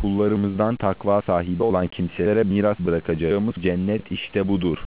kullarımızdan takva sahibi olan kimselere miras bırakacağımız cennet işte budur.